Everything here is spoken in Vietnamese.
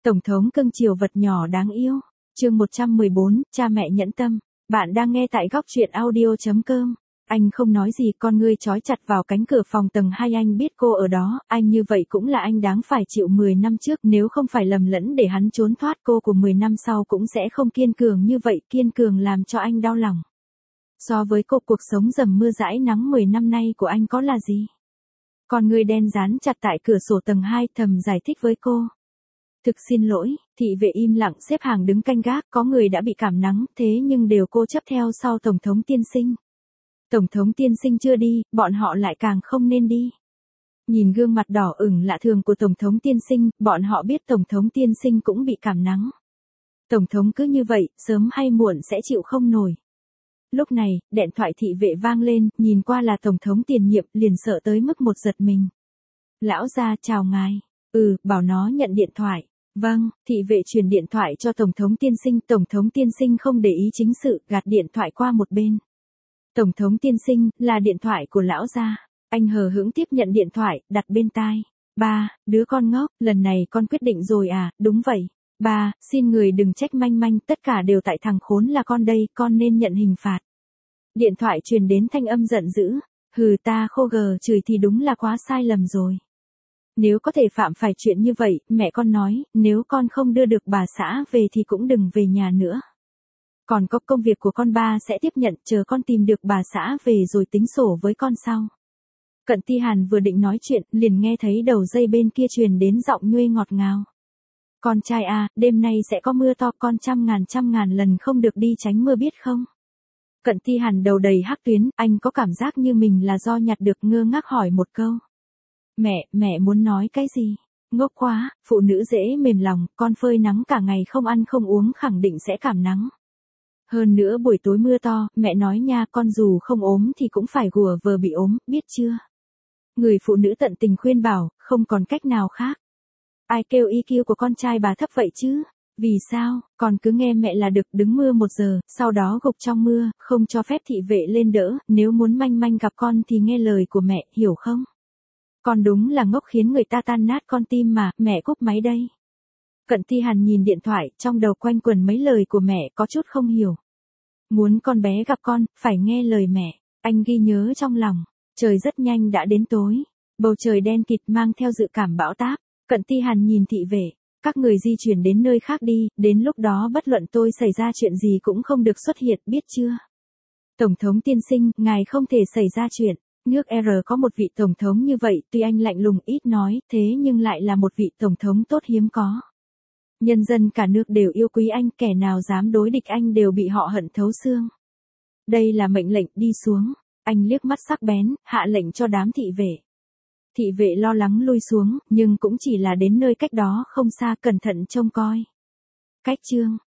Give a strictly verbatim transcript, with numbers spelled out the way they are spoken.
Tổng thống cưng chiều vật nhỏ đáng yêu. Chương một trăm mười bốn, cha mẹ nhẫn tâm. Bạn đang nghe tại góc truyện audio chấm com. Anh không nói gì, con ngươi trói chặt vào cánh cửa phòng tầng hai. Anh biết cô ở đó, anh như vậy cũng là anh đáng phải chịu. Mười năm trước nếu không phải lầm lẫn để hắn trốn thoát, cô của mười năm sau cũng sẽ không kiên cường như vậy. Kiên cường làm cho anh đau lòng. So với cô, cuộc sống dầm mưa dãi nắng mười năm nay của anh có là gì? Con ngươi đen dán chặt tại cửa sổ tầng hai, thầm giải thích với cô. Thực xin lỗi, thị vệ im lặng xếp hàng đứng canh gác, có người đã bị cảm nắng, thế nhưng đều cô chấp theo sau Tổng thống tiên sinh. Tổng thống tiên sinh chưa đi, bọn họ lại càng không nên đi. Nhìn gương mặt đỏ ửng lạ thường của Tổng thống tiên sinh, bọn họ biết Tổng thống tiên sinh cũng bị cảm nắng. Tổng thống cứ như vậy, sớm hay muộn sẽ chịu không nổi. Lúc này, điện thoại thị vệ vang lên, nhìn qua là Tổng thống tiền nhiệm, liền sợ tới mức một giật mình. Lão gia chào ngài. Ừ, bảo nó nhận điện thoại. Vâng, thị vệ truyền điện thoại cho Tổng thống tiên sinh. Tổng thống tiên sinh không để ý chính sự, gạt điện thoại qua một bên. Tổng thống tiên sinh, là điện thoại của lão gia. Anh hờ hững tiếp nhận điện thoại, đặt bên tai. Ba, đứa con ngốc, lần này con quyết định rồi à? Đúng vậy. Ba, xin người đừng trách manh manh, tất cả đều tại thằng khốn là con đây, con nên nhận hình phạt. Điện thoại truyền đến thanh âm giận dữ. Hừ, ta khô gờ chửi thì đúng là quá sai lầm rồi. Nếu có thể phạm phải chuyện như vậy, mẹ con nói, nếu con không đưa được bà xã về thì cũng đừng về nhà nữa. Còn có công việc của con ba sẽ tiếp nhận, chờ con tìm được bà xã về rồi tính sổ với con sau. Cận Ti Hàn vừa định nói chuyện, liền nghe thấy đầu dây bên kia truyền đến giọng nhuê ngọt ngào. Con trai à, đêm nay sẽ có mưa to, con trăm ngàn trăm ngàn lần không được đi tránh mưa biết không? Cận Ti Hàn đầu đầy hắc tuyến, anh có cảm giác như mình là do nhặt được, ngơ ngác hỏi một câu. Mẹ, mẹ muốn nói cái gì? Ngốc quá, phụ nữ dễ mềm lòng, con phơi nắng cả ngày không ăn không uống khẳng định sẽ cảm nắng. Hơn nữa buổi tối mưa to, mẹ nói nha, con dù không ốm thì cũng phải gùa vờ bị ốm, biết chưa? Người phụ nữ tận tình khuyên bảo, không còn cách nào khác. Ai kêu i kiu của con trai bà thấp vậy chứ? Vì sao, con cứ nghe mẹ là được, đứng mưa một giờ, sau đó gục trong mưa, không cho phép thị vệ lên đỡ, nếu muốn manh manh gặp con thì nghe lời của mẹ, hiểu không? Con đúng là ngốc khiến người ta tan nát con tim mà, mẹ cúp máy đây. Cận Ti Hàn nhìn điện thoại, trong đầu quanh quẩn mấy lời của mẹ, có chút không hiểu. Muốn con bé gặp con, phải nghe lời mẹ, anh ghi nhớ trong lòng. Trời rất nhanh đã đến tối, bầu trời đen kịt mang theo dự cảm bão táp. Cận Ti Hàn nhìn thị vệ, các người di chuyển đến nơi khác đi, đến lúc đó bất luận tôi xảy ra chuyện gì cũng không được xuất hiện, biết chưa? Tổng thống tiên sinh, ngài không thể xảy ra chuyện. Nước R có một vị tổng thống như vậy, tuy anh lạnh lùng ít nói, thế nhưng lại là một vị tổng thống tốt hiếm có. Nhân dân cả nước đều yêu quý anh, kẻ nào dám đối địch anh đều bị họ hận thấu xương. Đây là mệnh lệnh, đi xuống. Anh liếc mắt sắc bén, hạ lệnh cho đám thị vệ. Thị vệ lo lắng lui xuống, nhưng cũng chỉ là đến nơi cách đó không xa, cẩn thận trông coi. Cách chương